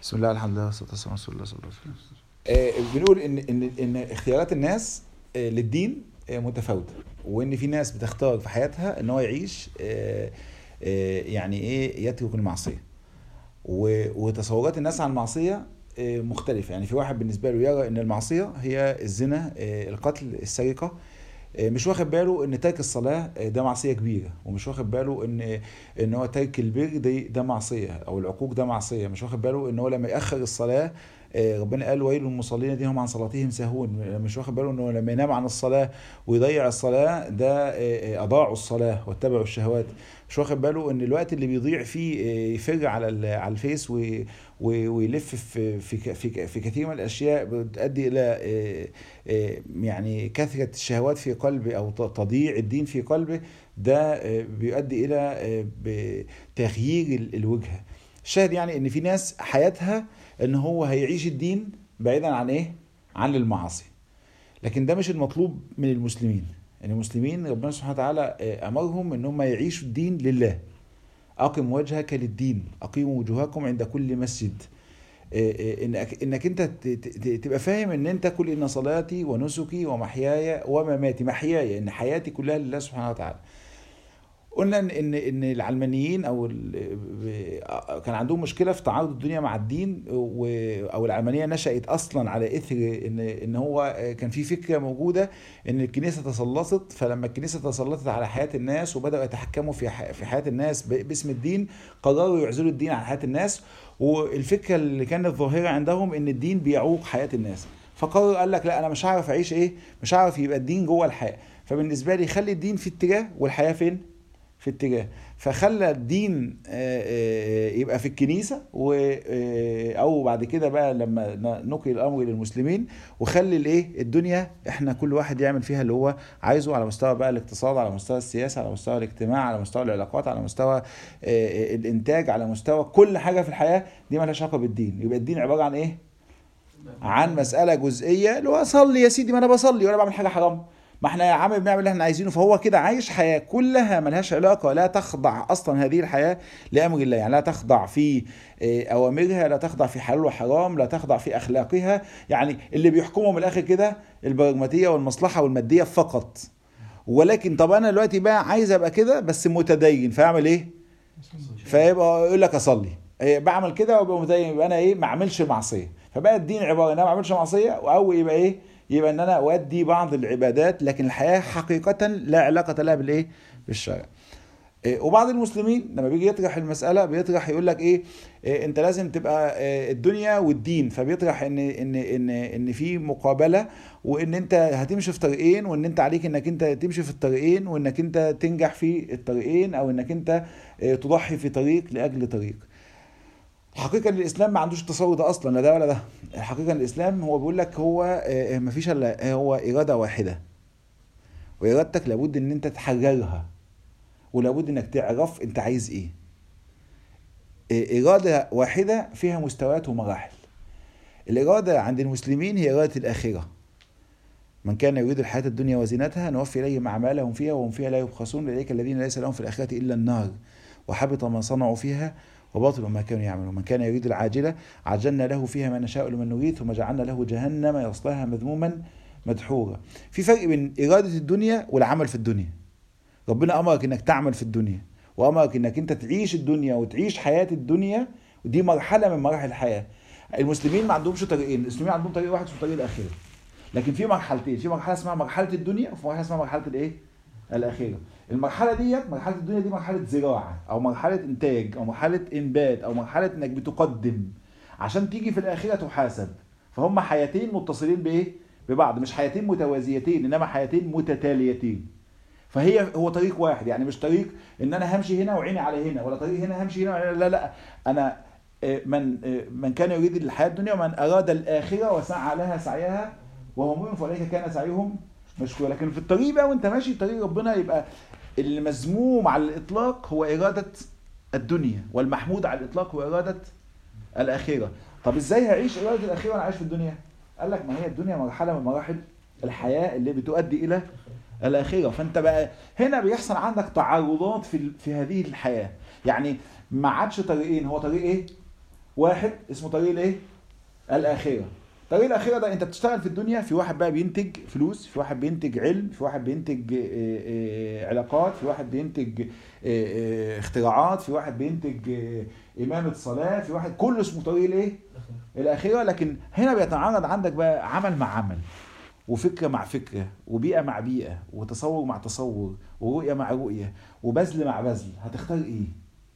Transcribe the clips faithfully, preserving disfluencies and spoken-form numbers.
بسم الله الحمد لله والصلاه والسلام على رسول الله صلى الله عليه وسلم. آه بنقول ان ان ان اختيارات الناس آه للدين آه متفاوته، وان في ناس بتختار في حياتها ان هو يعيش آه آه يعني ايه يترك المعصيه، وتصورات الناس عن المعصيه آه مختلفه. يعني في واحد بالنسبه له يرى ان المعصيه هي الزنا، آه القتل، السرقه، مش واخد باله ان ترك الصلاه ده معصيه كبيره، ومش واخد باله ان ان هو ترك البر ده ده معصيه، او العقوق ده معصيه. مش واخد باله ان هو لما ياخر الصلاه ربنا قال ويل للمصلين الذين هم عن صلاتهم ساهون. مش واخد باله انه لما ينام عن الصلاه ويضيع الصلاه ده اضاعوا الصلاه واتبعوا الشهوات. مش واخد باله ان الوقت اللي بيضيع فيه يفر على على الفيس ويلف في في في في كثير من الاشياء بتؤدي الى يعني كثره الشهوات في قلبه، او تضييع الدين في قلبه، ده بيؤدي الى تغيير الوجهه. الشاهد يعني ان في ناس حياتها ان هو هيعيش الدين بعيدا عن ايه؟ عن المعاصي. لكن ده مش المطلوب من المسلمين. يعني المسلمين ربنا سبحانه وتعالى امرهم ان هم يعيشوا الدين لله. اقم وجهك للدين، اقيموا وجوهكم عند كل مسجد. انك انك انت تبقى فاهم ان انت كل ان صلاتي ونسكي ومحياي ومماتي، محياي ان حياتي كلها لله سبحانه وتعالى. قلنا ان ان ان العلمانيين او كان عندهم مشكله في تعارض الدنيا مع الدين، او العلمانيه نشأت اصلا على اثر ان ان هو كان في فكره موجوده ان الكنيسه تسلطت. فلما الكنيسه تسلطت على حياه الناس وبداوا يتحكموا في في حياه الناس باسم الدين، قرروا يعزلوا الدين عن حياه الناس. والفكره اللي كانت ظاهره عندهم ان الدين بيعوق حياه الناس، فقرر قال لك لا، انا مش هعرف اعيش ايه، مش هعرف يبقى الدين جوه الحياه. فبالنسبه لي خلي الدين في اتجاه والحياه فين؟ في اتجاه. فخلى الدين يبقى في الكنيسة، او بعد كده بقى لما نقل الامر للمسلمين، وخلي الايه الدنيا احنا كل واحد يعمل فيها اللي هو عايزه، على مستوى بقى الاقتصاد، على مستوى السياسة، على مستوى الاجتماع، على مستوى العلاقات، على مستوى الانتاج، على مستوى كل حاجة في الحياة دي ما لهاش علاقة بالدين. يبقى الدين عبارة عن ايه؟ عن مسألة جزئية، اللي هو اصلي يا سيدي، ما انا بصلي ولا بعمل حاجة حرام، ما احنا يا عم بنعمل اللي احنا عايزينه. فهو كده عايش حياة كلها ملهاش علاقة، لا تخضع اصلا هذه الحياة لامر الله. يعني لا تخضع في اوامرها، لا تخضع في حلال وحرام، لا تخضع في اخلاقها. يعني اللي بيحكموا من الاخر كده البراغماتية والمصلحة والمادية فقط. ولكن طب انا دلوقتي بقى عايز ابقى كده بس متدين، فاعمل ايه؟ فيبقى يقول لك اصلي، بعمل كده وابقى متدين، يبقى انا ايه؟ ما اعملش معصية. فبقى الدين عبارة ان انا ما اعملش معصية، او يبقى ايه؟ يبقى ان انا اؤدي بعض العبادات، لكن الحياه حقيقه لا علاقه لها بالايه؟ بالشرع. إيه، وبعض المسلمين لما بيجي يطرح المساله بيطرح يقول لك ايه, إيه انت لازم تبقى إيه الدنيا والدين. فبيطرح ان ان ان ان في مقابله، وان انت هتمشي في طريقين، وان انت عليك انك انت تمشي في الطريقين، وانك انت تنجح في الطريقين، او انك انت إيه تضحي في طريق لاجل طريق. الحقيقة ان الاسلام ما عندوش التصور ده اصلا، لا ده ولا ده. الحقيقة ان الاسلام هو بيقول لك هو ما فيش الا هو ارادة واحدة، وارادتك لابد ان انت تحررها، ولابد انك تعرف انت عايز ايه. ارادة واحدة فيها مستويات ومراحل. الارادة عند المسلمين هي ارادة الاخرة. من كان يريد الحياة الدنيا وزينتها نوفي اليهم اعمالهم فيها وهم فيها لا يبخسون، اولئك الذين ليس لهم في الاخرة الا النار وحبط ما صنعوا فيها وباطل ما كانوا يعملون. من كان يريد العاجلة عجلنا له فيها ما نشاء لمن نريد ثم جعلنا له جهنم يصلاها مذموما مدحورا. في فرق بين إرادة الدنيا والعمل في الدنيا. ربنا أمرك إنك تعمل في الدنيا، وأمرك إنك أنت تعيش الدنيا وتعيش حياة الدنيا، ودي مرحلة من مراحل الحياة. المسلمين ما عندهمش طريقين، المسلمين عندهم طريق واحد اسمه طريق الآخرة. لكن في مرحلتين، في مرحلة اسمها مرحلة الدنيا، وفي مرحلة اسمها مرحلة الإيه؟ الأخيرة. المرحلة ديت، مرحلة الدنيا دي مرحلة زراعة، أو مرحلة إنتاج، أو مرحلة إنبات، أو مرحلة إنك بتقدم عشان تيجي في الآخرة تحاسب. فهم حياتين متصلين بإيه؟ ببعض، مش حياتين متوازيتين، إنما حياتين متتاليتين. فهي هو طريق واحد، يعني مش طريق إن أنا همشي هنا وعيني على هنا، ولا طريق هنا همشي هنا، لا لا. أنا من من كان يريد الحياة الدنيا ومن أراد الآخرة وسعى لها سعيها وهم مؤمنون فأولئك كان سعيهم مشكور. لكن في الطريق بقى وانت ماشي طريق ربنا، يبقى المذموم على الاطلاق هو اراده الدنيا، والمحمود على الاطلاق هو اراده الاخره. طب ازاي هعيش اراده الاخره وانا عايش في الدنيا؟ قال لك ما هي الدنيا مرحله من مراحل الحياه اللي بتؤدي الى الاخره. فانت بقى هنا بيحصل عندك تعارضات في في هذه الحياه. يعني ما عادش طريقين، هو طريق ايه؟ واحد اسمه طريق الايه؟ الاخره. طريق الاخره ده انت بتشتغل في الدنيا، في واحد بقى بينتج فلوس، في واحد بينتج علم، في واحد بينتج علاقات، في واحد بينتج اختراعات، في واحد بينتج امامه صلاه، في واحد، كله اسمه طريق الايه؟ الاخره. لكن هنا بيتعارض عندك بقى عمل مع عمل، وفكره مع فكره، وبيئه مع بيئه، وتصور مع تصور، ورؤيه مع رؤيه، وبذل مع بذل. هتختار ايه؟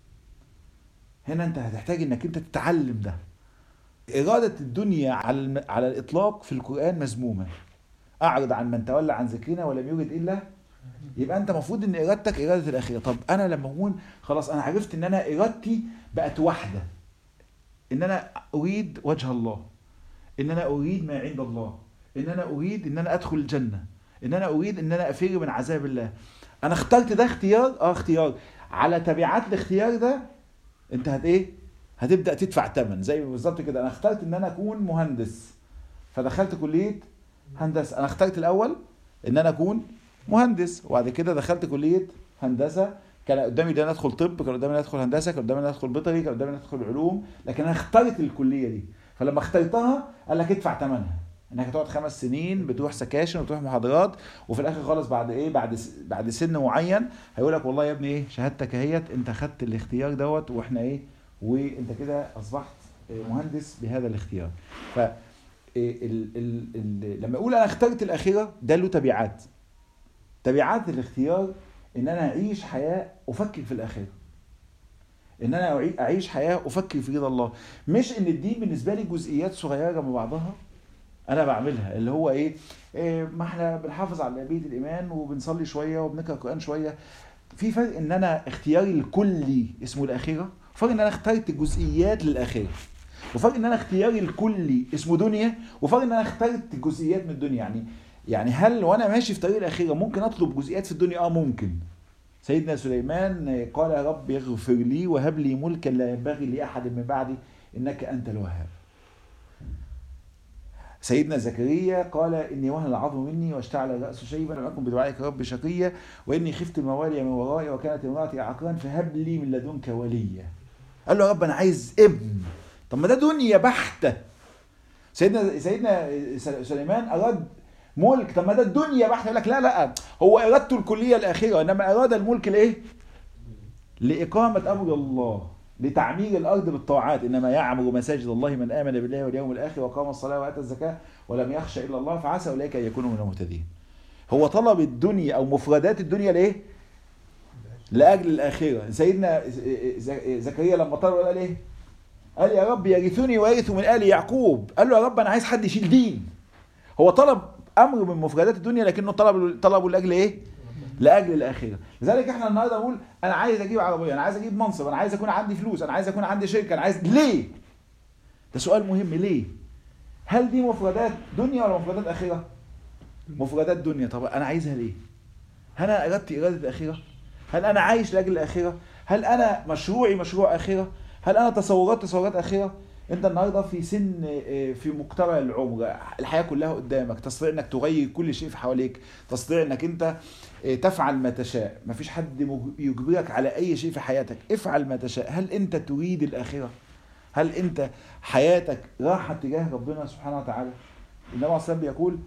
هنا انت هتحتاج انك انت تتعلم ده. إرادة الدنيا على على الإطلاق في القرآن مذمومة. أعرض عن من تولى عن ذكرنا ولم يرد إلا، يبقى أنت مفروض إن إرادتك إرادة الآخرة. طب أنا لما أكون خلاص أنا عرفت إن أنا إرادتي بقت واحدة، إن أنا أريد وجه الله، إن أنا أريد ما عند الله، إن أنا أريد إن أنا أدخل الجنة، إن أنا أريد إن أنا أفر من عذاب الله. أنا اخترت ده اختيار، أه اختيار. على تبعات الاختيار ده أنت هت إيه؟ هتبدأ تدفع ثمن. زي بالظبط كده، انا اخترت ان انا اكون مهندس فدخلت كلية هندسة. انا اخترت الاول ان انا اكون مهندس، وبعد كده دخلت كلية هندسة. كان قدامي ان انا ادخل طب، كان قدامي ان ادخل هندسة، كان قدامي ان ادخل بيطري، كان قدامي ان ادخل علوم، لكن انا اخترت الكلية دي. فلما اخترتها قال لك ادفع ثمنها، انك هتقعد خمس سنين بتروح سكاشن وتروح محاضرات، وفي الاخر خالص بعد ايه، بعد بعد سن معين هيقول لك والله يا ابني ايه، شهادتك اهيت، انت خدت الاختيار دوت، واحنا ايه، وانت كده اصبحت مهندس بهذا الاختيار. ف ال ال ال لما اقول انا اخترت الاخره، ده له تبعات. تبعات الاختيار ان انا اعيش حياه افكر في الاخره، ان انا اعيش حياه افكر في رضا الله. مش ان الدين بالنسبه لي جزئيات صغيره من بعضها انا بعملها، اللي هو ايه, إيه ما احنا بنحافظ على بيت الايمان وبنصلي شويه وبنقرا القران شويه. في فرق ان انا اختياري الكلي اسمه الاخره، وفرق ان انا اخترت جزئيات للاخره، وفرق ان انا اختياري الكلي اسمه دنيا، وفرق ان انا اخترت جزئيات من الدنيا. يعني يعني هل وانا ماشي في طريق الاخره ممكن اطلب جزئيات في الدنيا؟ اه ممكن. سيدنا سليمان قال يا رب اغفر لي وهب لي ملكا لا ينبغي لاحد من بعدي انك انت الوهاب. سيدنا زكريا قال إني وهن العظم مني واشتعل الرأس شيبا ولم أكن بدعائك رب شقيا وإني خفت الموالي من ورائي وكانت امرأتي عاقرا فهب لي من لدنك وليا. قال له يا رب أنا عايز ابن. طب ما ده دنيا بحتة. سيدنا سيدنا سليمان أراد ملك، طب ما ده الدنيا بحتة. يقول لك لا لا، هو إرادته الكلية الأخيرة، إنما أراد الملك لإيه؟ لإقامة أمر الله، لتعمير الأرض بالطاعات. إنما يعمر مساجد الله من آمن بالله واليوم الآخر وقام الصلاة وآتى الزكاة ولم يخشى إلا الله فعسى أولئك أن يكونوا من المهتدين. هو طلب الدنيا أو مفردات الدنيا لإيه؟ لأجل الآخرة. سيدنا زكريا لما طلب قال إيه؟ قال يا رب يرثني ويرث من آل يعقوب. قال له يا رب أنا عايز حد يشيل دين. هو طلب أمر من مفردات الدنيا لكنه طلب طلبه لأجل إيه؟ لأجل الآخرة. لذلك احنا النهارده نقول انا عايز اجيب عربيه، انا عايز اجيب منصب، انا عايز اكون عندي فلوس، انا عايز اكون عندي شركه، انا عايز. ليه؟ ده سؤال مهم. ليه؟ هل دي مفردات دنيا ولا مفردات آخرة؟ مفردات دنيا. طب انا عايزها ليه؟ هل انا ارادتي اراده الآخرة؟ هل انا عايش لاجل الآخرة؟ هل انا مشروعي مشروع آخرة؟ هل انا تصورات تصورات آخرة؟ انت النهارده في سن، في مقتبل العمر، الحياه كلها قدامك، تستطيع انك تغير كل شيء في حواليك، تستطيع انك انت تفعل ما تشاء، مفيش حد يجبرك على اي شيء في حياتك، افعل ما تشاء. هل انت تريد الاخره؟ هل انت حياتك راحه تجاه ربنا سبحانه وتعالى؟ النبي عليه الصلاه والسلام بيقول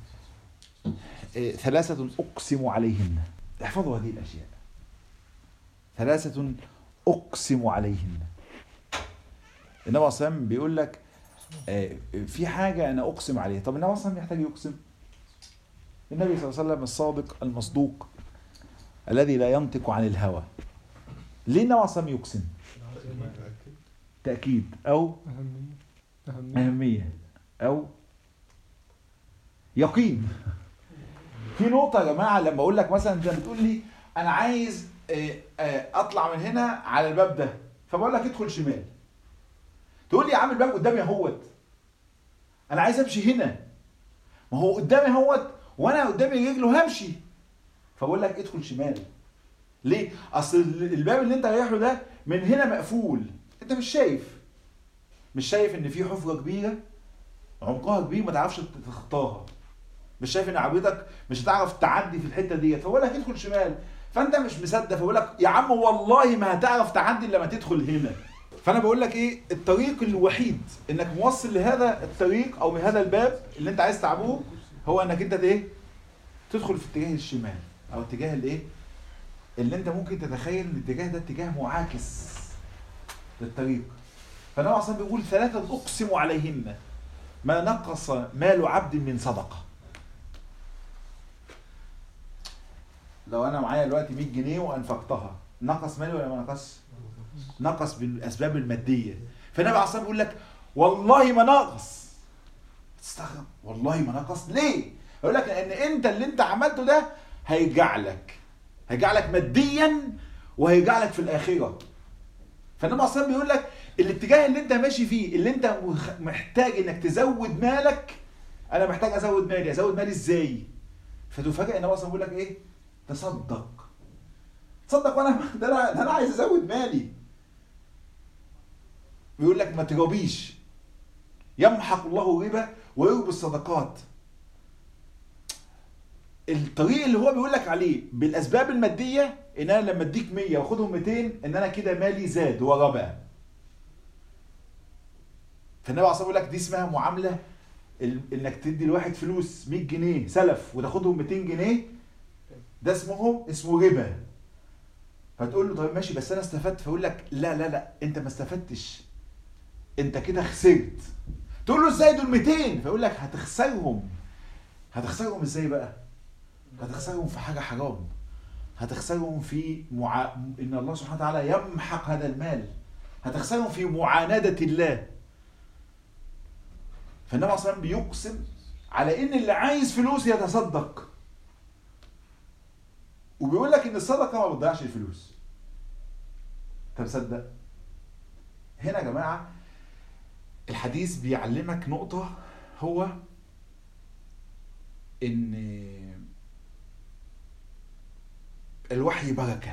ثلاثه اقسم عليهن، احفظوا هذه الاشياء، ثلاثه اقسم عليهن. النبي عليه الصلاه والسلام بيقول لك في حاجه انا اقسم عليها. طب النبي عليه الصلاه والسلام يحتاج يقسم؟ النبي صلى الله عليه وسلم الصادق المصدوق الذي لا ينطق عن الهوى. ليه النبي عليه الصلاه والسلام يقسم؟ تأكيد أو أهمية أو يقين. في نقطة يا جماعة، لما أقول لك مثلا أنت بتقول لي أنا عايز أطلع من هنا على الباب ده، فبقول لك ادخل شمال، تقول لي يا عم الباب قدامي اهوت، أنا عايز أمشي هنا، ما هو قدامي اهوت وأنا قدامي رجله همشي، فبقول لك ادخل شمال. ليه؟ أصل الباب اللي أنت رايح له ده من هنا مقفول، انت مش شايف مش شايف ان في حفرة كبيرة عمقها كبير ما تعرفش تخطاها، مش شايف ان عربيتك مش هتعرف تعدي في الحتة ديت، فبقول لك ادخل شمال. فانت مش مصدق، فبقول لك يا عم والله ما هتعرف تعدي الا لما تدخل هنا. فانا بقول لك ايه الطريق الوحيد انك موصل لهذا الطريق او لهذا الباب اللي انت عايز تعبوه، هو انك انت ايه تدخل في اتجاه الشمال او اتجاه الايه اللي انت ممكن تتخيل ان الاتجاه ده اتجاه معاكس للطريق. فالنبي اصلا بيقول ثلاثه اقسم عليهن ما نقص مال عبد من صدقه. لو انا معايا دلوقتي مية جنيه وانفقتها، نقص مالي ولا ما نقص؟ نقص بالاسباب الماديه. فالنبي عليه الصلاه بيقول لك والله ما نقص. تستغرب والله ما نقص ليه؟ يقول لك لان انت اللي انت عملته ده هيرجع لك هيرجع لك ماديا وهيرجع لك في الاخره. فالنبي عليه الصلاه بيقول لك الاتجاه اللي انت ماشي فيه اللي انت محتاج انك تزود مالك، انا محتاج ازود مالي، ازود مالي ازاي؟ فتفاجئ النبي اصلا بيقول لك ايه؟ تصدق. تصدق وانا ده انا ده انا عايز ازود مالي. بيقول لك ما تجاوبيش، يمحق الله الربا ويربي الصدقات. الطريق اللي هو بيقول لك عليه بالاسباب الماديه ان انا لما اديك مية واخدهم ميتين ان انا كده مالي زاد وربا. فالنبي عليه الصلاه والسلام بيقول لك دي اسمها معامله انك تدي لواحد فلوس مية جنيه سلف وتاخدهم ميتين جنيه، ده اسمه اسمه ربا. فتقول له طيب ماشي بس انا استفدت، فيقول لك لا لا لا انت ما استفدتش، انت كده خسرت. تقول له ازاي دول ميتين؟ فيقول لك هتخسرهم. هتخسرهم ازاي بقى؟ هتخسرهم في حاجه حرام، هتخسرهم في مع... ان الله سبحانه وتعالى يمحق هذا المال، هتخسرهم في معاندة الله. فالنبي صلى الله عليه وسلم بيقسم على ان اللي عايز فلوس يتصدق، وبيقول لك ان الصدقه ما بتضيعش الفلوس. انت مصدق؟ هنا يا جماعه الحديث بيعلمك نقطه، هو ان الوحي بركه.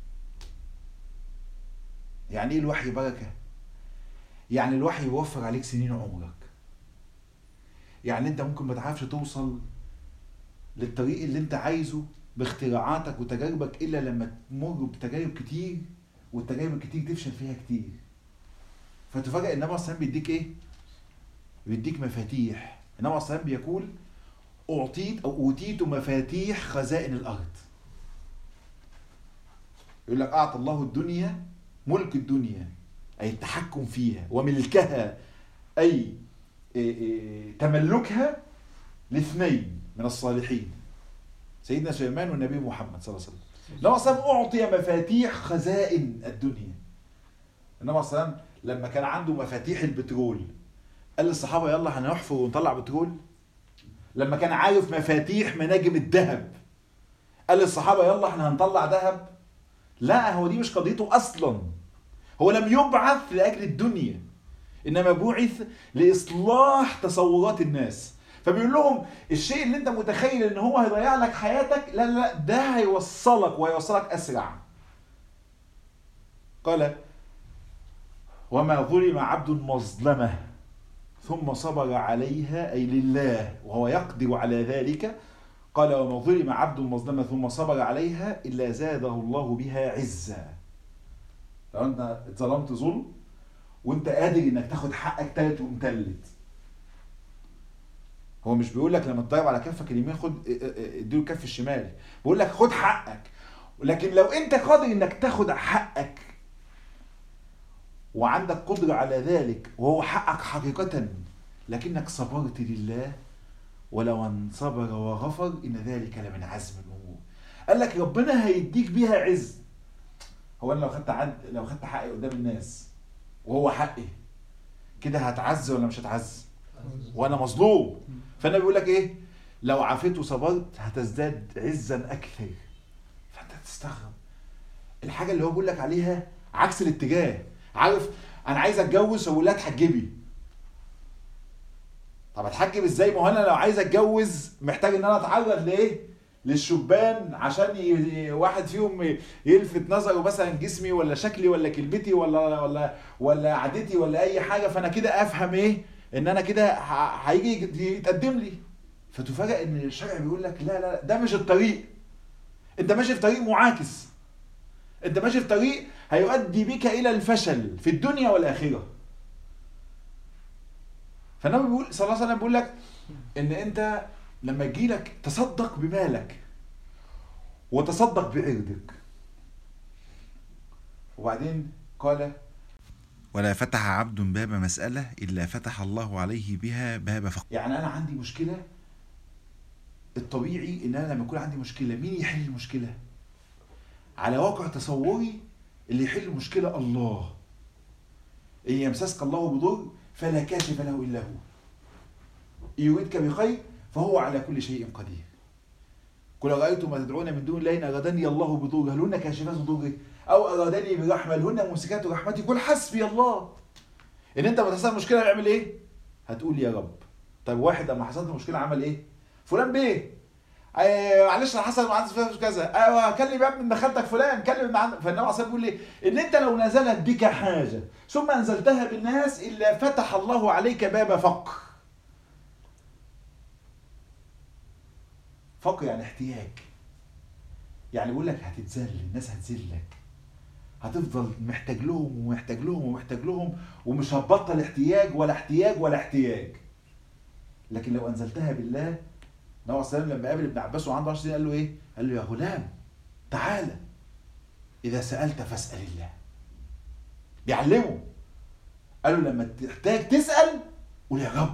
يعني ايه الوحي بركه؟ يعني الوحي يوفر عليك سنين عمرك. يعني انت ممكن ما تعرفش توصل للطريق اللي انت عايزه باختراعاتك وتجاربك الا لما تمر بتجارب كتير، والتجارب الكتير تفشل فيها كتير. فتفاجئ النبي صلى الله عليه وسلم بيديك ايه؟ بيديك مفاتيح. النبي صلى الله عليه وسلم بيقول اعطيت او اوتيت مفاتيح خزائن الارض. يقول لك اعطى الله الدنيا ملك الدنيا اي التحكم فيها، وملكها اي تملكها لاثنين من الصالحين، سيدنا سليمان والنبي محمد صلى الله عليه وسلم. النبي صلى الله عليه وسلم اعطي مفاتيح خزائن الدنيا. النبي صلى الله عليه وسلم لما كان عنده مفاتيح البترول قال للصحابه يلا هنحفر ونطلع بترول. لما كان عارف مفاتيح مناجم الذهب قال للصحابه يلا احنا هنطلع ذهب. لا، هو دي مش قضيته اصلا. هو لم يبعث لاجل الدنيا، انما بعث لاصلاح تصورات الناس. فبيقول لهم الشيء اللي انت متخيل ان هو هيضيع لك حياتك، لا لا لا، ده هيوصلك وهيوصلك اسرع. قال وما ظلم عبد مظلمه ثم صبر عليها اي لله وهو يقدر على ذلك. قال وما ظلم عبد مظلمه ثم صبر عليها الا زاده الله بها عزا. لو انت اتظلمت ظلم وانت قادر انك تاخد حقك تالت ومتلت، هو مش بيقول لك لما تضرب على كفك اليمين خد اديله كف الشمال، بيقول لك خد حقك. لكن لو انت قادر انك تاخد حقك وعندك قدرة على ذلك وهو حقك حقيقة، لكنك صبرت لله، ولو ان صبر وغفر ان ذلك لمن عزم الامور. قال لك ربنا هيديك بيها عز. هو انا لو خدت عد... لو خدت حقي قدام الناس وهو حقي كده هتعز ولا مش هتعز؟ وانا مظلوم. فانا بيقول لك ايه؟ لو عافيت وصبرت هتزداد عزا اكثر. فانت تستغرب الحاجه اللي هو بيقول لك عليها عكس الاتجاه. عارف انا عايز اتجوز واقول لها اتحجبي. طب اتحجب ازاي؟ ما هو انا لو عايز اتجوز محتاج ان انا اتعرض لايه؟ للشبان عشان ي... واحد فيهم يلفت نظره مثلا جسمي ولا شكلي ولا كلمتي ولا ولا ولا عادتي ولا اي حاجه، فانا كده افهم ايه؟ ان انا كده هيجي يتقدم لي. فتفاجئ ان الشرع بيقول لك لا لا ده مش الطريق. انت ماشي في طريق معاكس. انت ماشي في طريق هيؤدي بك الى الفشل في الدنيا والاخره. فالنبي بيقول صلى الله عليه وسلم بيقول لك ان انت لما يجيلك تصدق بمالك وتصدق بعرضك. وبعدين قال ولا فتح عبد باب مسألة إلا فتح الله عليه بها باب فقر. يعني أنا عندي مشكلة، الطبيعي إن أنا لما يكون عندي مشكلة مين يحل المشكلة؟ على واقع تصوري اللي يحل المشكلة الله. إن يمسسك الله بضر فلا كاشف له إلا هو، إن يريدك بخير فهو على كل شيء قدير. قل رأيتم ما تدعون من دون الله إن أرادني الله بضر هل هن كاشفات ضره أو أرادني برحمة هل هن ممسكات رحمتي قل حسبي الله. إن أنت ما تحصل مشكلة يعمل إيه؟ هتقول يا رب. طيب واحد لما حصلت مشكلة عمل إيه؟ فلان بيه آه معلش انا حصل معاك في كذا، ايوه كلم يا ابني ابن خالتك فلان، كلم ابن عم. فالنبي عليه الصلاه بيقول لي ان انت لو نزلت بك حاجه ثم انزلتها بالناس الا فتح الله عليك باب فقر. فقر يعني احتياج، يعني بيقول لك هتتذل، الناس هتذلك، هتفضل محتاج لهم ومحتاج لهم ومحتاج لهم ومش هتبطل احتياج ولا احتياج ولا احتياج. لكن لو انزلتها بالله، النبي عليه الصلاه والسلام لما قابل ابن عباس وعنده عشر سنين قال له ايه؟ قال له يا غلام تعالى اذا سالت فاسال الله. بيعلمه، قال له لما تحتاج تسال قول يا رب،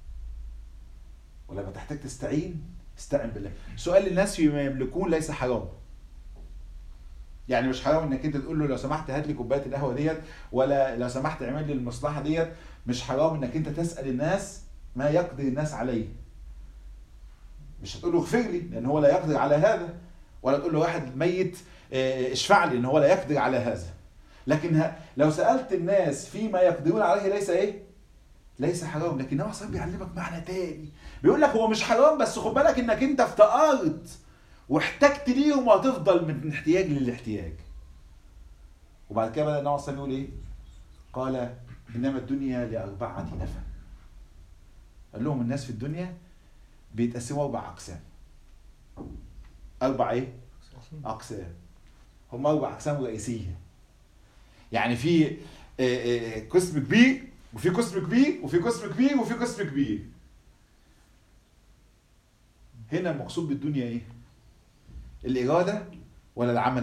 ولما تحتاج تستعين استعن بالله. سؤال للناس فيما يملكون ليس حرام، يعني مش حرام انك انت تقول له لو سمحت هات لي كوبايه القهوه ديت، ولا لو سمحت اعمل لي المصلحه ديت. مش حرام انك انت تسال الناس ما يقدر الناس عليه. مش هتقول له اغفر لي لان هو لا يقدر على هذا، ولا تقول له واحد ميت اشفع لي لان هو لا يقدر على هذا. لكن لو سالت الناس فيما يقدرون عليه ليس ايه؟ ليس حرام. لكن هو صاحب بيعلمك معنى تاني، بيقول لك هو مش حرام بس خد بالك انك انت افتقرت واحتجت ليهم وهتفضل من احتياج للاحتياج. وبعد كده بدأ النبي صلى الله عليه وسلم يقول ايه؟ قال انما الدنيا لاربعه نفر. قال لهم الناس في الدنيا بيتقسموا اربع اقسام. اربع ايه؟ اقسام. هم اربع اقسام رئيسيه. يعني في قسم كبير وفي قسم كبير وفي قسم كبير وفي قسم كبير. هنا المقصود بالدنيا ايه؟ الاراده ولا العمل؟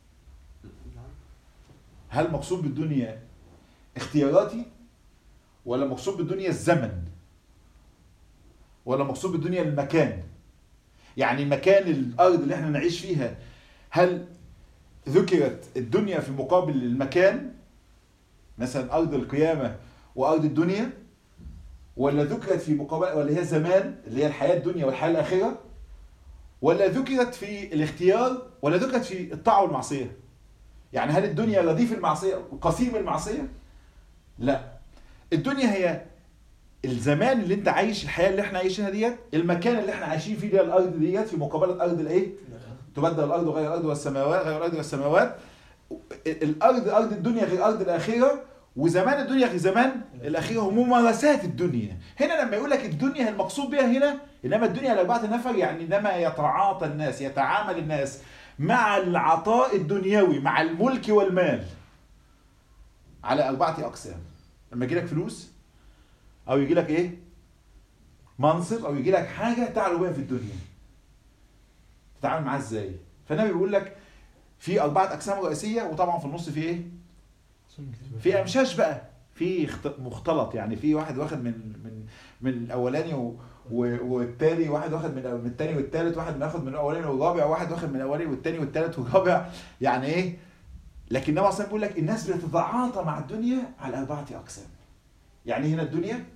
هل مقصود بالدنيا اختياراتي ولا مقصود بالدنيا الزمن ولا مقصود بالدنيا المكان؟ يعني مكان الارض اللي احنا نعيش فيها، هل ذكرت الدنيا في مقابل المكان مثلا ارض القيامه وارض الدنيا، ولا ذكرت في مقابل ولا هي زمان اللي هي الحياه الدنيا والحياه الاخره، ولا ذكرت في الاختيار ولا ذكرت في الطاعه والمعصيه؟ يعني هل الدنيا رديف المعصيه قسيم المعصيه؟ لا، الدنيا هي الزمان اللي انت عايش، الحياه اللي احنا عايشينها ديت، المكان اللي احنا عايشين فيه، دي الارض ديت في مقابله ارض الايه؟ تبدل الارض غير الارض والسماوات غير الارض والسماوات. الارض ارض الدنيا غير ارض الاخره، وزمان الدنيا غير زمان الاخره، وممارسات الدنيا. هنا لما يقول لك الدنيا المقصود بها هنا انما الدنيا لاربعه نفر، يعني انما يتعاطى الناس، يتعامل الناس مع العطاء الدنيوي، مع الملك والمال على اربعه اقسام. لما يجي لك فلوس او يجي لك ايه؟ منصب، او يجي لك حاجه تعلو بها في الدنيا، تتعامل معاه ازاي؟ فالنبي بيقول لك في اربعه اقسام رئيسيه، وطبعا في النص في ايه؟ في امشاش بقى، في مختلط، يعني في واحد واخد من من من الاولاني و والتاني، واحد واخد من من الثاني والثالث، واحد واخد من الاولاني والرابع، واحد واخد من الاولاني والثاني والثالث والرابع، يعني ايه؟ لكن النبي اصلا بيقول لك الناس بتتعاطى مع الدنيا على اربعه اقسام. يعني هنا الدنيا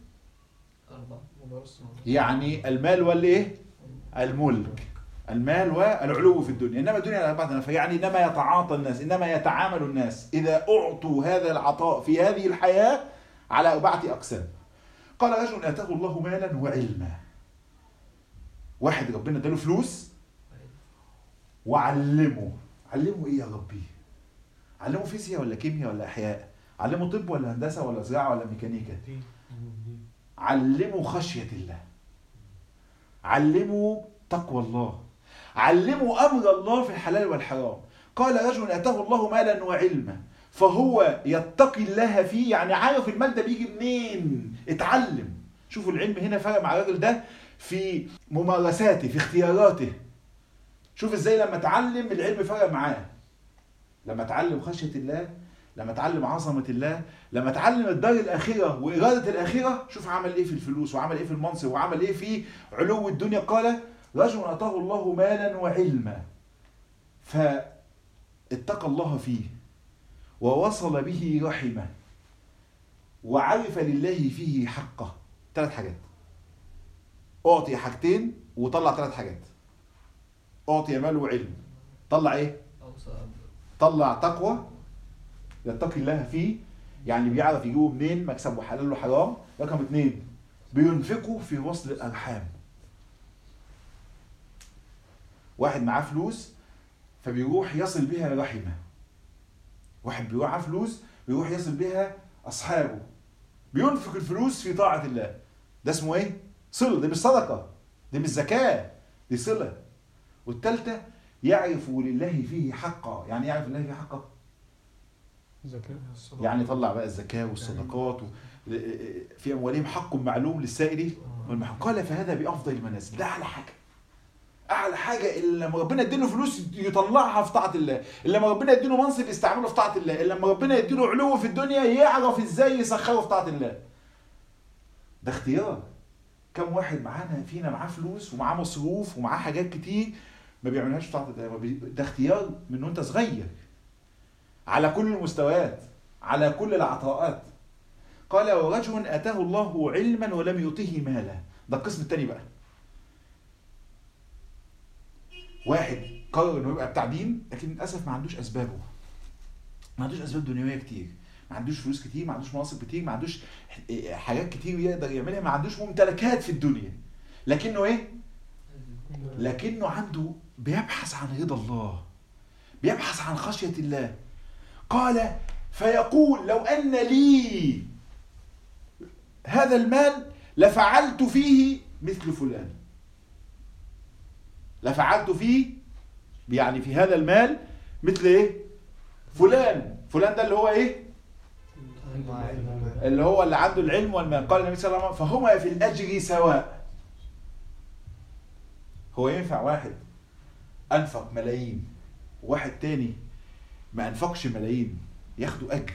يعني المال والايه؟ الملك، المال والعلو في الدنيا. انما الدنيا على اربعه نفر، يعني انما يتعاطى الناس، انما يتعامل الناس اذا اعطوا هذا العطاء في هذه الحياه على اربعه اقسام. قال رجل اتاه الله مالا وعلما. واحد ربنا اداله فلوس وعلمه. علمه ايه يا ربي؟ علمه فيزياء ولا كيمياء ولا احياء؟ علمه طب ولا هندسه ولا زراعه ولا ميكانيكا؟ علمه خشيه الله، علمه تقوى الله، علموا أمر الله في الحلال والحرام. قال رجل أتاه الله مالا وعلما فهو يتقي الله فيه، يعني عارف المال ده بيجي منين، اتعلم. شوفوا العلم هنا فرق مع الراجل ده في ممارساته، في اختياراته. شوف ازاي لما اتعلم العلم فرق معاه، لما اتعلم خشية الله، لما اتعلم عظمة الله، لما اتعلم الدار الآخرة وإرادة الآخرة. شوف عمل ايه في الفلوس، وعمل ايه في المنصب، وعمل ايه في علو الدنيا. قال رجل أعطاه الله مالا وعلما فاتقى الله فيه ووصل به رحمه وعرف لله فيه حقه. ثلاث حاجات، أعطي حاجتين وطلع ثلاث حاجات. أعطي مال وعلم، طلع ايه؟ طلع تقوى، يتقي الله فيه، يعني بيعرف يجيبه منين، مكسبه حلال وحرام. رقم اثنين، بينفقوا في وصل الأرحام. واحد معاه فلوس فبيروح يصل بها رحمه، واحد بيروح معاه فلوس بيروح يصل بها أصحابه، بينفق الفلوس في طاعة الله. ده اسمه ايه؟ صلة. دي مش صدقة، دي مش زكاة، دي صلة. والثالثة يعرف لله فيه حقا. يعني يعرف لله فيه حقا، يعني طلع بقى الزكاة والصدقات و... في أموالهم حق معلوم للسائل والمحروم. قال فهذا بأفضل المنازل. ده أعلى حاجة، أعلى حاجة. اللي لما ربنا يديله فلوس يطلعها في طاعة الله، اللي لما ربنا يديله منصب يستعمله في طاعة الله، اللي لما ربنا يديله علو في الدنيا يعرف إزاي يسخره في طاعة الله. ده اختيار. كم واحد معانا فينا معاه فلوس ومعاه مصروف ومعاه حاجات كتير ما بيعملهاش في طاعة الله. ده اختيار من وانت صغير على كل المستويات، على كل العطاءات. قال ورجل آتاه الله علما ولم يعطه مالا. ده القسم الثاني بقى. واحد قرر انه يبقى بتاع دين لكن للاسف ما عندوش اسبابه، ما عندوش اسباب دنيويه كتير، ما عندوش فلوس كتير، ما عندوش مناصب كتير، ما عندوش حاجات كتير يقدر يعملها، ما عندوش ممتلكات في الدنيا، لكنه ايه؟ لكنه عنده بيبحث عن رضا الله، بيبحث عن خشية الله. قال فيقول لو أن لي هذا المال لفعلت فيه مثل فلان. لفعلت فيه يعني في هذا المال مثل ايه؟ فلان. فلان ده اللي هو ايه؟ اللي هو اللي عنده العلم والمال. قال النبي صلى الله عليه وسلم فهما في الأجر سواء. هو ينفع واحد أنفق ملايين وواحد تاني ما أنفقش ملايين ياخدوا أجر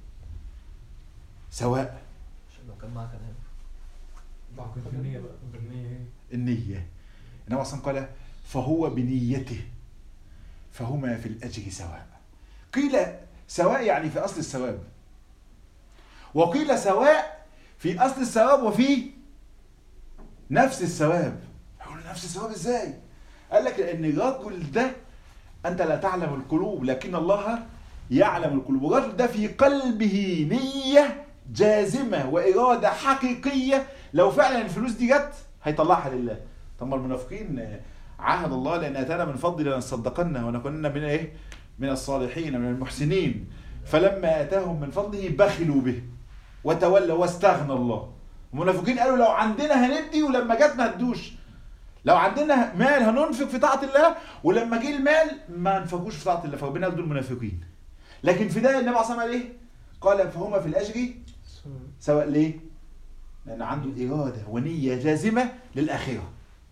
سواء؟ عشان لو كان معك كان هيبقى النية بقى. بالنية النية. إنما أصلا قال فهو بنيته فهما في الأجر سواء. قيل سواء يعني في أصل الثواب، وقيل سواء في أصل الثواب وفي نفس الثواب. يقول نفس الثواب إزاي؟ قال لك لأن الرجل ده أنت لا تعلم القلوب لكن الله يعلم القلوب. والرجل ده في قلبه نية جازمة وإرادة حقيقية، لو فعلا الفلوس دي جت هيطلعها لله. طب المنافقين عهد الله لأن أتانا من فضل لنصدقن ونكون من إيه؟ من الصالحين من المحسنين. فلما أتاهم من فضله بخلوا به وتولوا واستغنى الله. المنافقين قالوا لو عندنا هندي ولما جت ما هدوش، لو عندنا مال هننفق في طاعة الله ولما جه المال ما انفقوش في طاعة الله. فربنا قال دول المنافقين. لكن في ده النبي عليه الصلاة والسلام قال ايه؟ قال فهما في الأجر سواء. ليه؟ لأن عنده إرادة ونية جازمة للآخرة.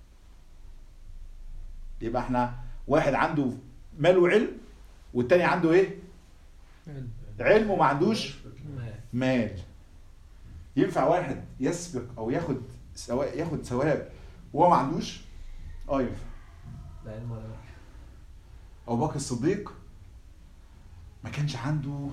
يبقى احنا واحد عنده مال وعلم والتاني عنده ايه؟ علم وما عندوش مال. ينفع واحد يسبق او ياخد سواء ياخد ثواب وهو ما عندوش؟ اه ينفع. لا علم ولا مال. ابو بكر الصديق ما كانش عنده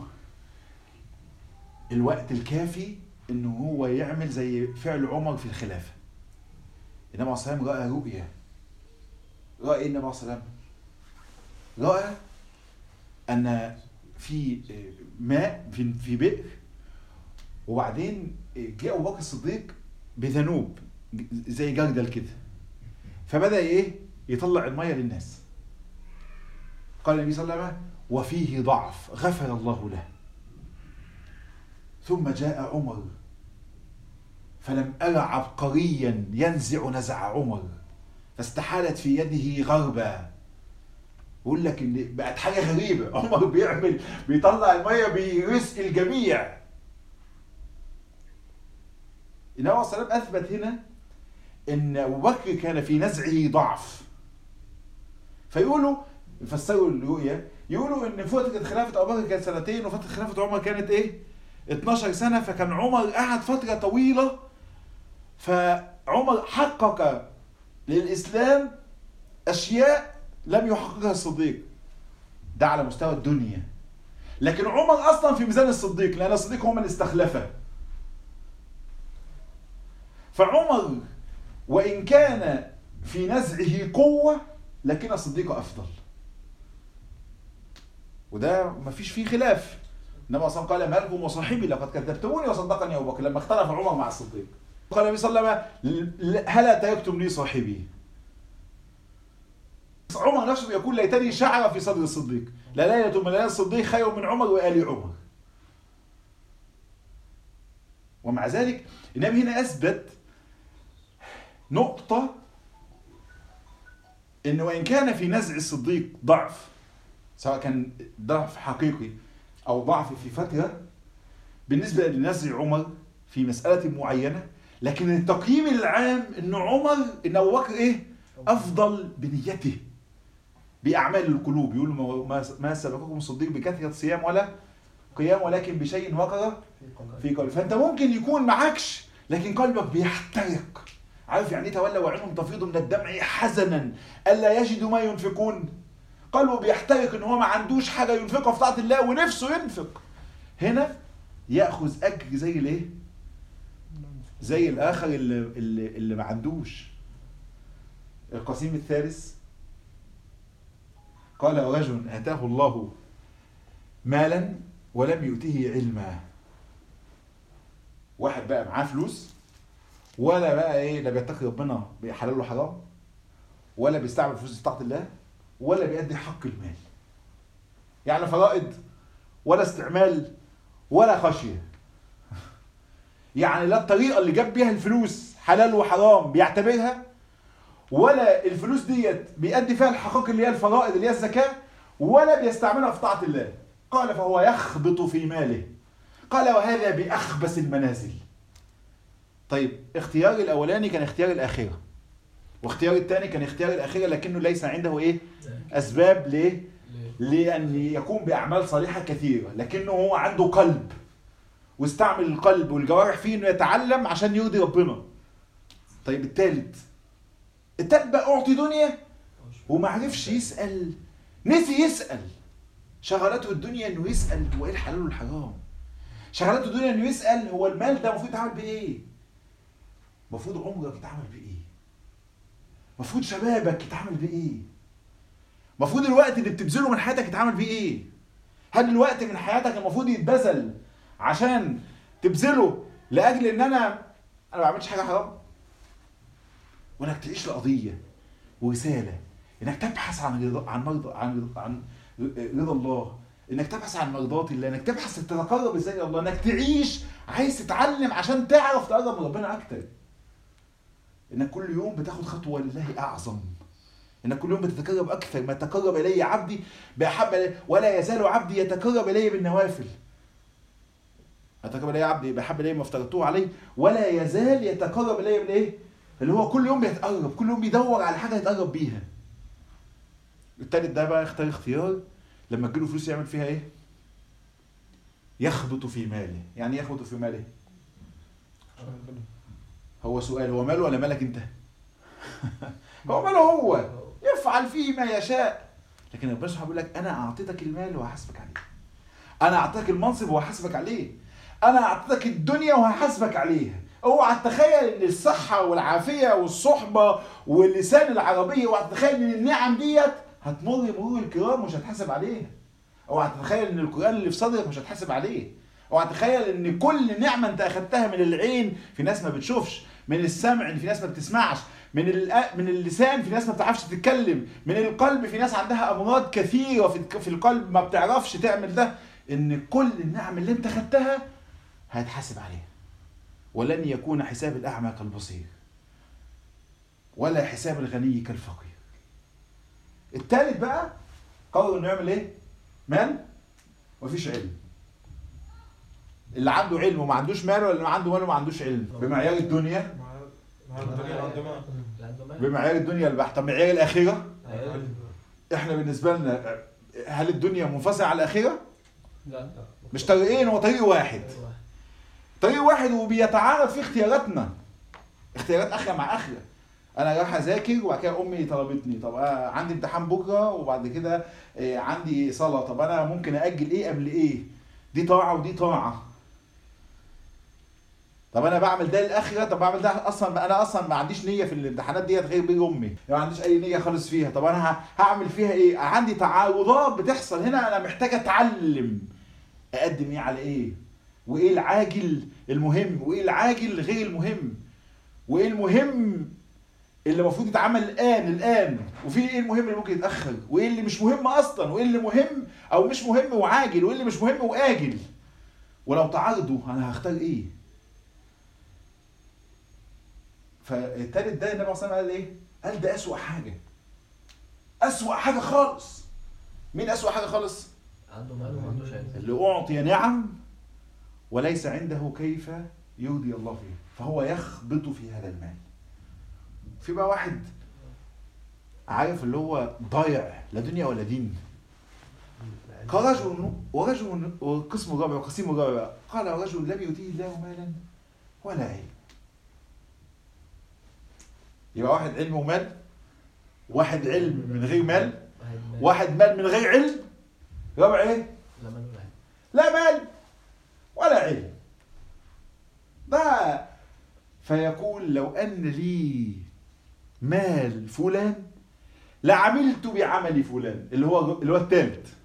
الوقت الكافي انه هو يعمل زي فعل عمر في الخلافه. النبي عليه الصلاه والسلام راى رؤيا. راى ايه النبي عليه الصلاه والسلام؟ راى ان في ماء في في بئر، وبعدين جاء ابو بكر الصديق بذنوب زي جردل كده، فبدا ايه؟ يطلع الميه للناس. قال النبي صلى الله عليه وسلم وفيه ضعف غفر الله له. ثم جاء عمر فلم أرى عبقريا ينزع نزع عمر فاستحالت في يده غربا يقول لك ان بقت حاجه غريبه، عمر بيعمل بيطلع الميه بيسقي الجميع. النبي صلى الله عليه وسلم اثبت هنا ان ابو بكر كان في نزعه ضعف، فيقولوا يفسروا الرؤيا يقولوا ان فتره خلافه ابو بكر كانت سنتين وفتره خلافه عمر كانت ايه؟ اتناشر سنه، فكان عمر قعد فتره طويله، فعمر حقق للاسلام اشياء لم يحققها الصديق. ده على مستوى الدنيا، لكن عمر اصلا في ميزان الصديق، لان الصديق هو من استخلفه. فعمر وان كان في نزعه قوه لكن الصديق افضل، وده مفيش فيه خلاف. النبي صلى الله عليه وسلم قال: مالكم وصاحبي لقد كذبتموني وصدقني ابو بكر، لما اختلف عمر مع الصديق قال النبي صلى الله عليه وسلم: هلا تركتم لي صاحبي. عمر نفسه يقول: ليتني شعر في صدر الصديق، لا ليلة من ليالي الصديق خير من عمر وآل عمر. ومع ذلك النبي هنا أثبت نقطة، إنه وإن كان في نزع الصديق ضعف، سواء كان ضعف حقيقي أو ضعف في فترة بالنسبة لنزع عمر في مسألة معينة، لكن التقييم العام إن عمر إن أبو بكر إيه؟ أفضل بنيته بأعمال القلوب. يقول: ما سبقكم الصديق بكثرة صيام ولا قيام ولكن بشيء وقر في قلب. فأنت ممكن يكون معكش لكن قلبك بيحترق. عارف يعني ايه تولى وعينهم تفيض من الدمع حزنا ألا يجدوا ما ينفقون؟ قلبه بيحترق ان هو ما عندوش حاجة ينفقها في طاعة الله ونفسه ينفق. هنا يأخذ أجر زي الايه؟ زي الآخر اللي, اللي, اللي ما عندوش. القسيم الثالث قال: رجل آتاه الله مالا ولم يؤته علما. واحد بقى معاه فلوس ولا بقى ايه، لا بيتقي ربنا بحلال وحرام، ولا بيستعمل فلوس في طاعة الله، ولا بيأدي حق المال. يعني فرائض ولا استعمال ولا خشية. يعني لا الطريقة اللي جاب بيها الفلوس حلال وحرام بيعتبرها، ولا الفلوس ديت بيأدي فيها الحقوق اللي هي الفرائض اللي هي الزكاة، ولا بيستعملها في طاعة الله. قال: فهو يخبط في ماله. قال: وهذا بأخبث المنازل. طيب، اختيار الأولاني كان اختيار الآخرة، واختيار الثاني كان اختيار الآخرة، لكنه ليس عنده ايه؟ أسباب ليه؟ لأن يقوم بأعمال صالحة كثيرة، لكنه هو عنده قلب واستعمل القلب والجوارح فيه انه يتعلم عشان يرضي ربنا. طيب الثالث الثالث بقى أعطي دنيا وما عرفش يسأل، نسي يسأل. شغلته الدنيا انه يسأل هو ايه الحلال والحرام، شغلته الدنيا انه يسأل هو المال ده المفروض يتعامل بايه، المفروض عمرك يتعامل بايه، المفروض شبابك يتعامل بايه، المفروض الوقت اللي بتبذله من حياتك يتعامل بايه. هل الوقت من حياتك المفروض يتبذل عشان تبذله لاجل ان انا انا ما بعملش حاجه حرام، وانك تعيش لقضيه ورساله، انك تبحث عن رضا عن مرضى عن عن رضا الله، انك تبحث عن مرضات الله، انك تبحث تتقرب ازاي الى الله، انك تعيش عايز تتعلم عشان تعرف تقرب من ربنا اكتر، انك كل يوم بتاخد خطوه لله اعظم، انك كل يوم بتتقرب اكثر. ما تقرب الي عبدي باحب ولا يزال عبدي يتقرب الي بالنوافل. يتقرب الي عبدي باحب الي ما افترضته عليه ولا يزال يتقرب الي بالايه؟ اللي هو كل يوم بيتقرب، كل يوم بيدور على حاجه يتقرب بيها. التالت ده بقى اختار اختيار لما تجيله فلوس يعمل فيها ايه؟ يخبط في ماله. يعني يخبط في ماله؟ هو سؤال، هو ماله ولا مالك انت؟ هو ماله هو، يفعل فيه ما يشاء. لكن ربنا سبحانه بيقول لك: انا اعطيتك المال وهحاسبك عليه، انا اعطيتك المنصب وهحاسبك عليه، انا اعطيتك الدنيا وهحاسبك عليها. اوعى تتخيل ان الصحه والعافيه والصحبه واللسان العربيه، اوعى تتخيل ان النعم ديت هتمر مرور الكرام مش هتحاسب عليها. اوعى تتخيل ان القران اللي في صدرك مش هتحاسب عليه. اوعى تتخيل ان كل نعمه انت اخذتها من العين في ناس ما بتشوفش، من السمع ان في ناس ما بتسمعش، من من اللسان في ناس ما بتعرفش تتكلم، من القلب في ناس عندها امراض كثيره في في القلب ما بتعرفش تعمل ده، ان كل النعم اللي انت اخذتها هتحاسب عليها. ولن يكون حساب الاعمى كالبصير ولا حساب الغني كالفقير. الثالث بقى قرر انه يعمل ايه؟ مال ومفيش علم. اللي عنده علم وما عندوش مال، ولا اللي عنده مال وما عندوش علم؟ بمعيار الدنيا بمعيار الدنيا البحت. طب معيار الاخره؟ احنا بالنسبه لنا هل الدنيا منفصله على الاخره؟ لا مش طريقين، هو طريق واحد. طريق واحد وبيتعارض فيه اختياراتنا، اختيارات اخره مع اخره. انا رايح اذاكر وبعد كده امي طلبتني، طب آه عندي امتحان بكره وبعد كده آه عندي صلاه، طب انا ممكن اجل ايه قبل ايه؟ دي طاعه ودي طاعه. طب انا بعمل ده للاخره، طب بعمل ده اصلا انا اصلا ما عنديش نيه في الامتحانات ديت غير بين امي، ما عنديش اي نيه خالص فيها. طب انا هعمل فيها ايه؟ عندي تعارضات بتحصل هنا، انا محتاج اتعلم اقدم ايه على ايه، وايه العاجل المهم وايه العاجل غير المهم، وايه المهم اللي المفروض يتعمل الان الان وفي ايه المهم اللي ممكن يتاخر، وايه اللي مش مهم اصلا، وايه اللي مهم او مش مهم وعاجل، وايه اللي مش مهم واجل. ولو تعارضوا انا هختار ايه؟ فالتالت ده النبي صلى الله عليه وسلم قال ايه؟ قال ده اسوأ حاجه، اسوأ حاجه خالص. مين اسوأ حاجه خالص؟ عنده مال وما عندوش علم. اللي اعطي نعم وليس عنده كيف يرضي الله فيه، فهو يخبط في هذا المال. في بقى واحد عارف اللي هو ضايع لا دنيا ولا دين. قال رجل ورجل وقسم الرابع وقسيم الرابع، قال رجل لم يؤتيه الله مالا ولا علم. يبقى واحد علم ومال، واحد علم من غير مال، واحد مال من غير علم، رابع ايه؟ لا مال ولا علم. لا مال ولا علم. ده فيقول لو أن لي مال فلان لعملت بعمل فلان، اللي هو اللي هو الثالث.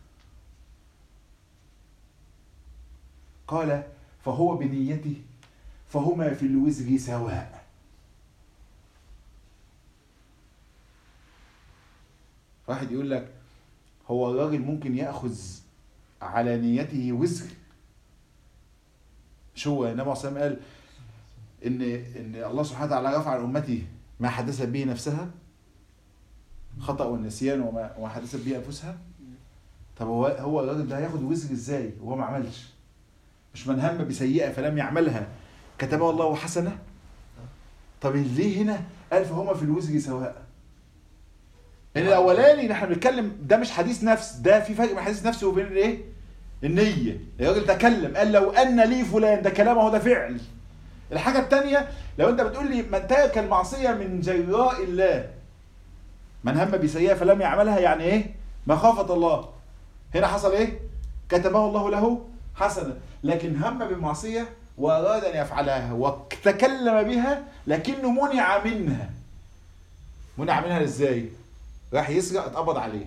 قال فهو بنيته فهما في الوزر سواء. واحد يقول لك هو الراجل ممكن يأخذ على نيته وزر؟ شو النبي صلى الله عليه وسلم قال ان ان الله سبحانه وتعالى رفع عن امتي ما حدثت به نفسها، خطأ والنسيان وما وما حدثت به انفسها. طب هو هو الراجل ده هياخد وزر ازاي وهو ما عملش؟ مش من هم بسيئه فلم يعملها كتبها الله حسنه؟ طب ليه هنا قال فهما في الوزر سواء؟ ان الاولاني اللي احنا بنتكلم ده مش حديث نفس، ده في فرق بين حديث نفس وبين الايه؟ النيه. الراجل تكلم قال لو ان لي فلان، ده كلامه ده فعل. الحاجه الثانيه لو انت بتقول لي من ترك المعصيه من جراء الله، من هم بسيئه فلم يعملها، يعني ايه؟ مخافه الله. هنا حصل ايه؟ كتبه الله له حسنه، لكن هم بالمعصيه واراد ان يفعلها وتكلم بها لكنه منع منها. منع منها ازاي؟ راح يسرق اتقبض عليه،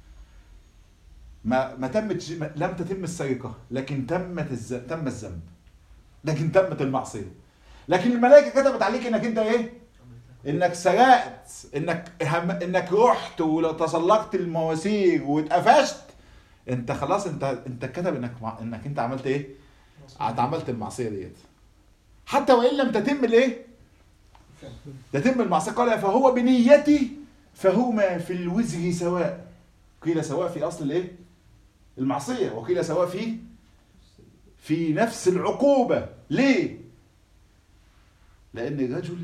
ما ما تمت لم تتم السرقه لكن تمت الز... تم الذنب، لكن تمت المعصيه. لكن الملائكه كتبت عليك انك انت ايه؟ انك سرقت، انك هم... انك رحت وتسلقت المواسير واتقفشت، انت خلاص انت انت كتب انك مع... انك انت عملت ايه؟ عملت المعصيه ديت. حتى وان لم تتم الايه؟ تتم المعصيه. قال فهو بنيتي فهما في الوزر سواء. قيل سواء في اصل الايه؟ المعصيه، وقيل سواء في في نفس العقوبه. ليه؟ لان الرجل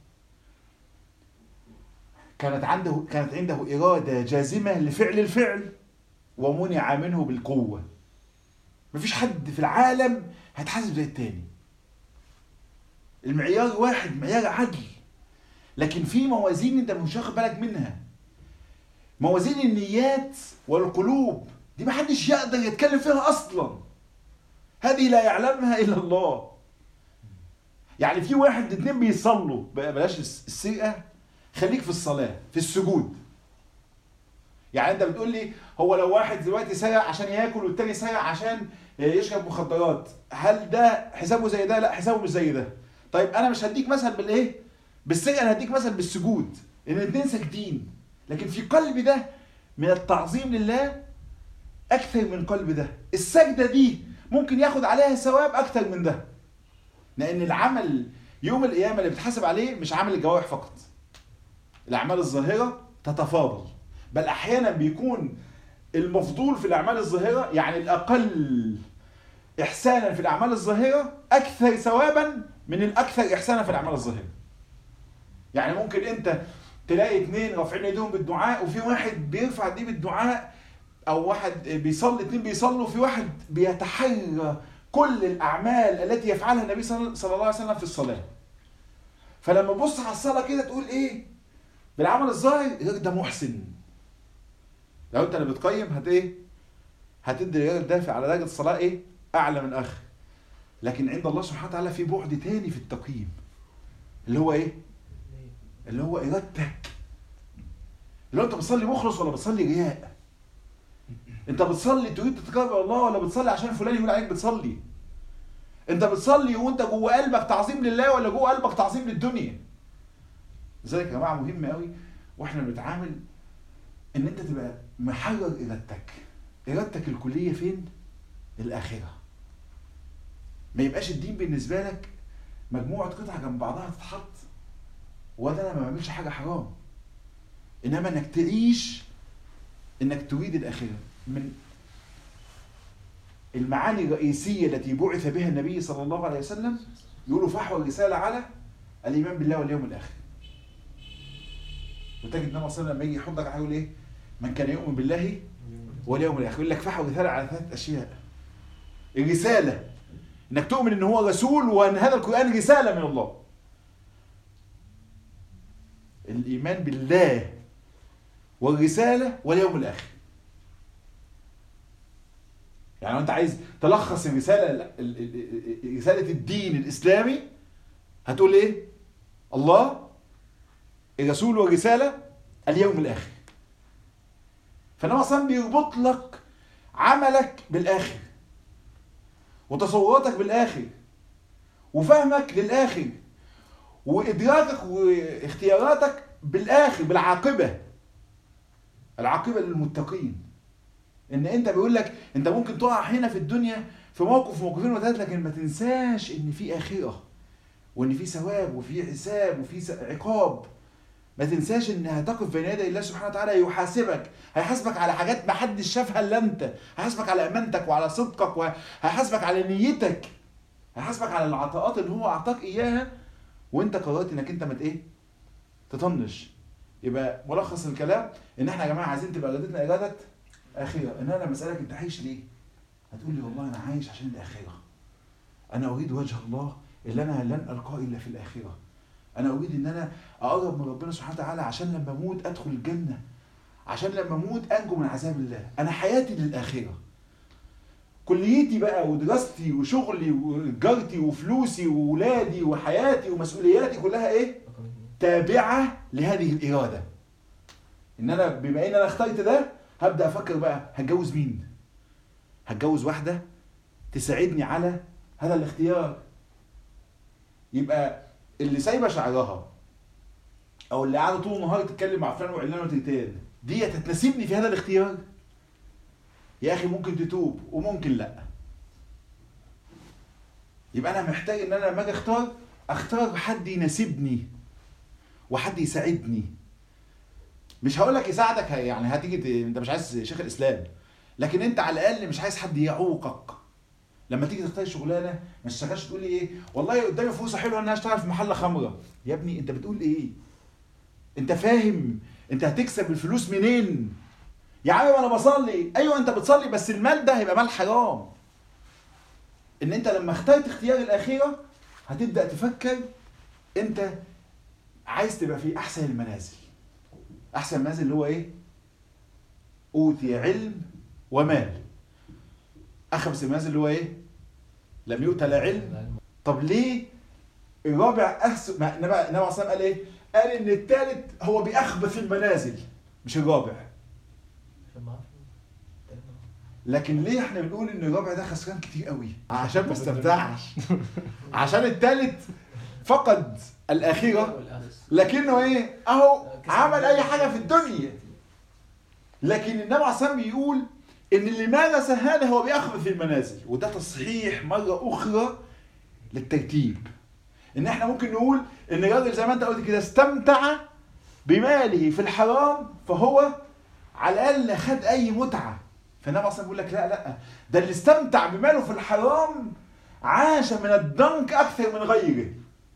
كانت عنده كانت عنده اراده جازمه لفعل الفعل ومنع منه بالقوه. مفيش حد في العالم هيتحاسب زي التاني. المعيار واحد، معيار عدل، لكن في موازين انت مش واخد بالك منها. موازين النيات والقلوب دي محدش يقدر يتكلم فيها اصلا، هذه لا يعلمها الا الله. يعني في واحد اتنين بيصلوا، بلاش السرقه، خليك في الصلاه في السجود. يعني انت بتقول لي هو لو واحد دلوقتي سرق عشان ياكل والتاني سرق عشان يشرب مخدرات، هل ده حسابه زي ده؟ لا، حسابه مش زي ده. طيب انا مش هديك مثل بالايه؟ بالسرقه، انا هديك مثل بالسجود، ان الاثنين ساجدين، لكن في قلب ده من التعظيم لله اكثر من قلب ده. السجده دي ممكن ياخد عليها ثواب اكثر من ده، لان العمل يوم القيامه اللي بتحاسب عليه مش عمل الجوارح فقط. الاعمال الظاهره تتفاضل، بل احيانا بيكون المفضول في الاعمال الظاهره، يعني الاقل احسانا في الاعمال الظاهره اكثر ثوابا من الاكثر احسانا في الاعمال الظاهره. يعني ممكن انت تلاقي اثنين رافعين ايديهم بالدعاء، وفي واحد بيرفع ايديه بالدعاء، او واحد بيصلي، اثنين بيصلوا، وفي واحد بيتحرى كل الاعمال التي يفعلها النبي صلى الله عليه وسلم في الصلاه. فلما تبص على الصلاه كده تقول ايه؟ بالعمل الظاهر الراجل ده محسن. لو انت اللي بتقيم هت ايه؟ هتدي الراجل ده على درجه الصلاه ايه؟ اعلى من اخر. لكن عند الله سبحانه وتعالى في بعد تاني في التقييم، اللي هو ايه؟ اللي هو ارادتك. اللي هو انت بتصلي مخلص ولا بتصلي رياء؟ انت بتصلي تريد تتقرب الى الله ولا بتصلي عشان فلان يقول عليك بتصلي؟ انت بتصلي وانت جوه قلبك تعظيم لله ولا جوه قلبك تعظيم للدنيا؟ لذلك يا جماعه مهم قوي واحنا بنتعامل ان انت تبقى محرر ارادتك. ارادتك الكليه فين؟ الاخره. ما يبقاش الدين بالنسبه لك مجموعه قطع جنب بعضها تتحط، وده انا ما بعملش حاجه حرام، انما انك تعيش انك تريد الاخره. من المعاني الرئيسيه التي بعث بها النبي صلى الله عليه وسلم يقولوا فحوى الرساله على الايمان بالله واليوم الاخر. وتجد النبي صلى الله عليه وسلم لما يجي يحضك على يقول ايه؟ من كان يؤمن بالله واليوم الاخر، يقول لك فحوى الرساله على ثلاث اشياء. الرساله انك تؤمن ان هو رسول وان هذا القران رساله من الله. الايمان بالله والرساله واليوم الاخر. يعني انت عايز تلخص الرساله رساله الدين الاسلامي هتقول ايه؟ الله، الرسول والرساله، اليوم الاخر. فانما اصلا بيربط لك عملك بالاخر، وتصوراتك بالاخر، وفهمك للاخر، وادراكك واختياراتك بالاخر، بالعاقبه. العاقبه للمتقين. ان انت بيقول لك انت ممكن تقع هنا في الدنيا في موقف موقفين وثلاثه، لكن ما تنساش ان في اخره، وان في ثواب وفي حساب وفي عقاب. ما تنساش ان هتقف بين يدي الله سبحانه وتعالى يحاسبك. هيحاسبك على حاجات ما حدش شافها الا انت. هيحاسبك على امانتك وعلى صدقك، وهيحاسبك على نيتك. هيحاسبك على العطاءات اللي هو اعطاك اياها وانت قررت انك انت ما ايه؟ تطنش. يبقى ملخص الكلام ان احنا يا جماعه عايزين تبقى ارادتنا اراده اخره. ان انا لما اسالك انت عايش ليه؟ هتقول لي والله انا عايش عشان الاخره. انا اريد وجه الله اللي انا لن القاه الا في الاخره. انا اريد ان انا اقرب من ربنا سبحانه وتعالى عشان لما اموت ادخل الجنه، عشان لما اموت انجو من عذاب الله. انا حياتي للاخره. كليتي بقى ودراستي وشغلي وتجارتي وفلوسي وولادي وحياتي ومسؤولياتي كلها ايه؟ تابعه لهذه الاراده. ان انا بما ان انا اخترت ده هبدا افكر بقى هتجوز مين؟ هتجوز واحده تساعدني على هذا الاختيار. يبقى اللي سايبه شعرها او اللي قاعده طول النهار تتكلم مع فلان وعلان وتيتان دي هتتناسبني في هذا الاختيار؟ يا اخي ممكن تتوب وممكن لا. يبقى انا محتاج ان انا لما اجي اختار اختار حد يناسبني وحد يساعدني. مش هقول لك يساعدك يعني هتيجي انت مش عايز شيخ الاسلام، لكن انت على الاقل مش عايز حد يعوقك. لما تيجي تختار شغلانه ما تشتغلش تقول لي ايه والله قدامي فرصه حلوه ان انا اشتغل في محل خمره. يا ابني انت بتقول ايه؟ انت فاهم انت هتكسب الفلوس منين؟ يا عم انا بصلي. ايوه انت بتصلي بس المال ده هيبقى مال حرام. ان انت لما اخترت اختيار الاخره هتبدا تفكر انت عايز تبقى في احسن المنازل. احسن المنازل اللي هو ايه؟ اوتي علم ومال. اخبث المنازل اللي هو ايه؟ لم يؤتى لا علم. طب ليه الرابع احسن؟ النبي عليه الصلاه والسلام قال ايه؟ قال ان الثالث هو باخبث المنازل مش الرابع. لكن ليه احنا بنقول ان الرابع ده خسران كتير قوي؟ عشان ما استمتعش. عشان الثالث فقد الاخره لكنه ايه؟ اهو عمل اي حاجه في الدنيا. لكن النبي عليه الصلاه والسلام بيقول ان اللي مارس هذا هو باخبث المنازل. وده تصحيح مره اخرى للترتيب. ان احنا ممكن نقول ان الراجل زي ما انت قلت كده استمتع بماله في الحرام فهو على الاقل خد اي متعه. فالنبي اصلا بيقول لك لا لا، ده اللي استمتع بماله في الحرام عاش من الضنك اكثر من غيره.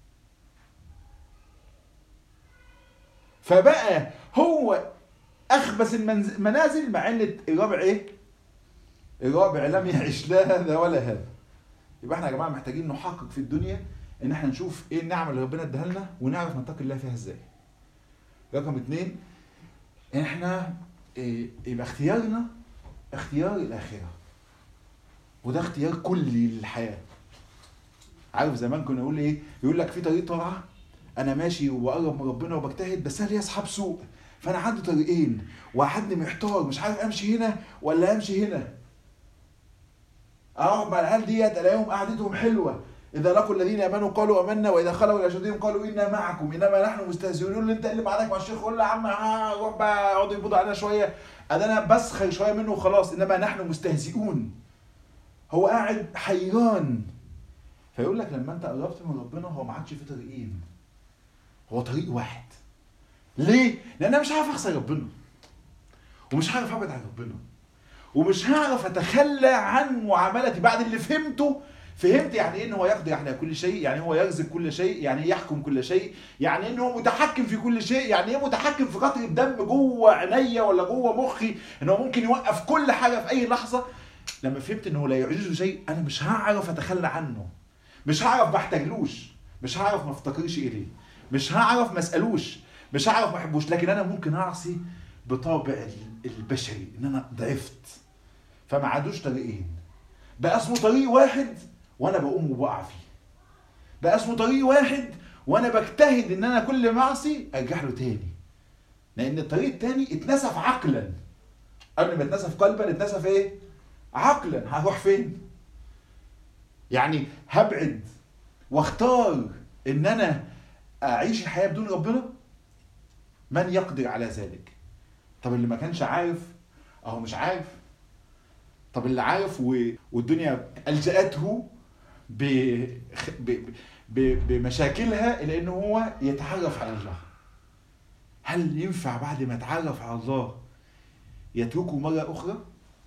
فبقى هو اخبث المنازل، مع ان الرابع ايه؟ الرابع لم يعيش لا هذا ولا هذا. يبقى احنا يا جماعه محتاجين نحقق في الدنيا ان احنا نشوف ايه النعمه اللي ربنا اداها لنا ونعرف نتقي الله فيها ازاي. رقم اتنين، احنا إيه يبقى اختيارنا اختيار الاخره، وده اختيار كلي للحياه. عارف زمان كنا نقول ايه؟ يقول لك في طريق طاعه انا ماشي وبقرب من ربنا وبجتهد، بس انا لي اصحاب سوء، فانا عندي طريقين وحدني محتار مش عارف امشي هنا ولا امشي هنا. اقعد مع العيال ديت الاقيهم قعدتهم حلوه، اذا لقوا الذين امنوا قالوا امنا واذا خلوا الى شياطينهم قالوا انا معكم انما نحن مستهزئون. يقول له انت اللي معاك مع الشيخ، قول له يا عم روح بقى اقعدوا يبوظوا علينا شويه، انا بسخر شويه منه وخلاص، انما نحن مستهزئون. هو قاعد حيران. فيقول لك لما انت قربت من ربنا هو ما عادش في طريقين، هو طريق واحد. ليه؟ لان انا مش عارف اخسر ربنا، ومش عارف ابعد عن ربنا، ومش هعرف اتخلى عن معاملتي بعد اللي فهمته. فهمت يعني ايه ان هو يقدر على كل شيء، يعني هو يرزق كل شيء، يعني ايه يحكم كل شيء، يعني ان هو متحكم في كل شيء، يعني ايه متحكم في قطره الدم جوه عينيا ولا جوه مخي، ان هو ممكن يوقف كل حاجه في اي لحظه. لما فهمت ان هو لا يعجزه شيء انا مش هعرف اتخلى عنه، مش هعرف ما احتاجلوش، مش هعرف ما افتكرش اليه، مش هعرف ما اسالوش، مش هعرف ما احبوش. لكن انا ممكن اعصي بطابع البشري ان انا ضعفت. فما عادوش طريقين، بقى اسمه طريق واحد وانا بقوم وبقع فيه. بقى اسمه طريق واحد وانا بجتهد ان انا كل ما اعصي ارجع له تاني، لان الطريق التاني اتنسف عقلا. قبل ما اتنسف قلبا اتنسف ايه؟ عقلا. هروح فين؟ يعني هبعد واختار ان انا اعيش الحياه بدون ربنا؟ من يقدر على ذلك؟ طب اللي ما كانش عارف اهو مش عارف. طب اللي عارف والدنيا ألجأته ب... ب... ب... بمشاكلها الى انه هو يتعرف على الله، هل ينفع بعد ما يتعرف على الله يتركه مرة اخرى؟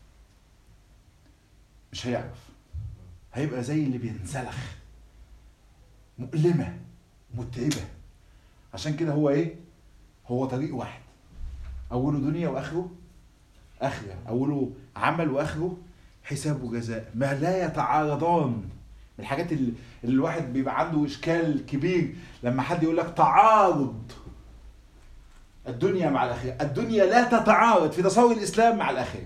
مش هيعرف، هيبقى زي اللي بينسلخ، مؤلمة متعبة. عشان كده هو ايه؟ هو طريق واحد، اوله دنيا واخره اخره، اوله عمل واخره حساب وجزاء، ما لا يتعارضان. من الحاجات اللي, اللي الواحد بيبقى عنده اشكال كبير لما حد يقول لك تعارض الدنيا مع الاخره. الدنيا لا تتعارض في تصور الاسلام مع الاخره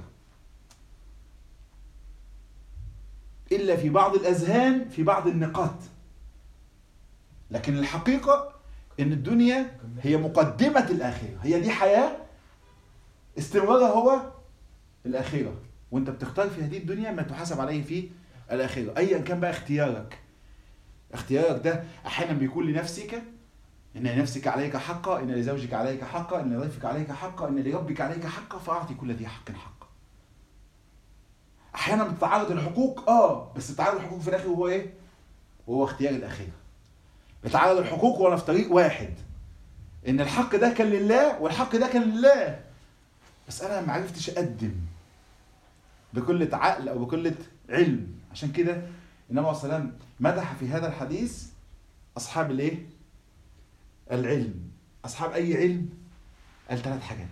الا في بعض الاذهان، في بعض النقاط. لكن الحقيقه ان الدنيا هي مقدمه الاخره، هي دي حياه استمرارها هو الاخره، وانت بتختار في هذه الدنيا ما تحاسب عليه في الاخره. ايا كان بقى اختيارك، اختيارك ده احيانا بيكون لنفسك، ان لنفسك عليك حقا، ان لزوجك عليك حقا، ان لضيفك عليك حقا، ان لربك عليك حقا، فاعطي كل ذي حق حقا. احيانا بتتعارض الحقوق، اه بس بتتعارض الحقوق في الاخر وهو ايه؟ وهو اختيار الاخره. بتتعارض الحقوق وانا في طريق واحد، ان الحق ده كان لله والحق ده كان لله، بس انا ما عرفتش اقدم بكل عقل او بكل علم. عشان كده النبي عليه الصلاه والسلام مدح في هذا الحديث اصحاب الايه؟ العلم. اصحاب اي علم؟ قال ثلاث حاجات: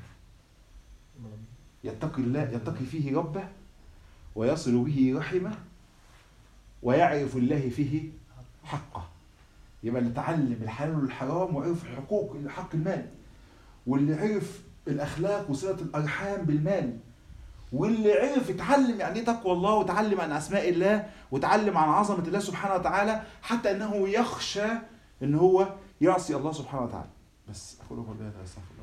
يتقي الله، يتقي فيه ربه، ويصل به رحمه، ويعرف الله فيه حقه. يبقى اللي تعلم الحلال والحرام وعرف الحقوق، حق المال، واللي عرف الاخلاق وصله الارحام بالمال، واللي عرف يتعلم يعني ايه تقوى الله، وتعلم عن اسماء الله، وتعلم عن عظمه الله سبحانه وتعالى، حتى انه يخشى ان هو يعصي الله سبحانه وتعالى. بس اقول لكم بالله استغفر الله.